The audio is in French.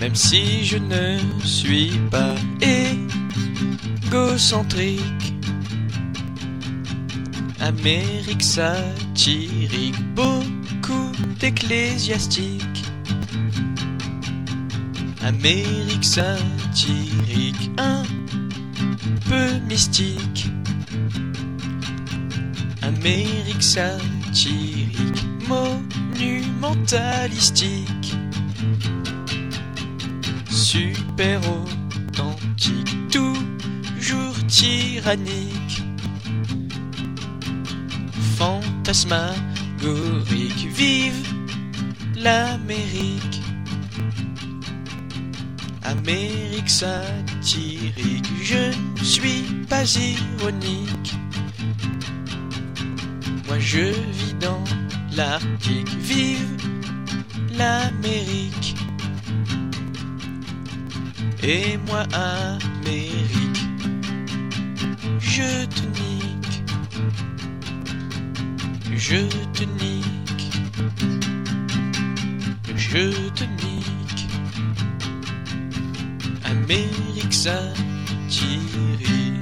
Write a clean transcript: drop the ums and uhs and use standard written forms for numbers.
Même si je ne suis pas égocentrique. Amérique satirique, beaucoup d'ecclésiastiques. Amérique satirique, un peu mystique. Amérique satirique, monumentalistique. Super authentique, toujours tyrannique. Fantasmagorique, vive l'Amérique. Amérique satirique, je ne suis pas ironique. Moi je vis dans l'Arctique, vive l'Amérique. Et moi Amérique, je te nique. Je te nique. Je te nique. Amérique satirique.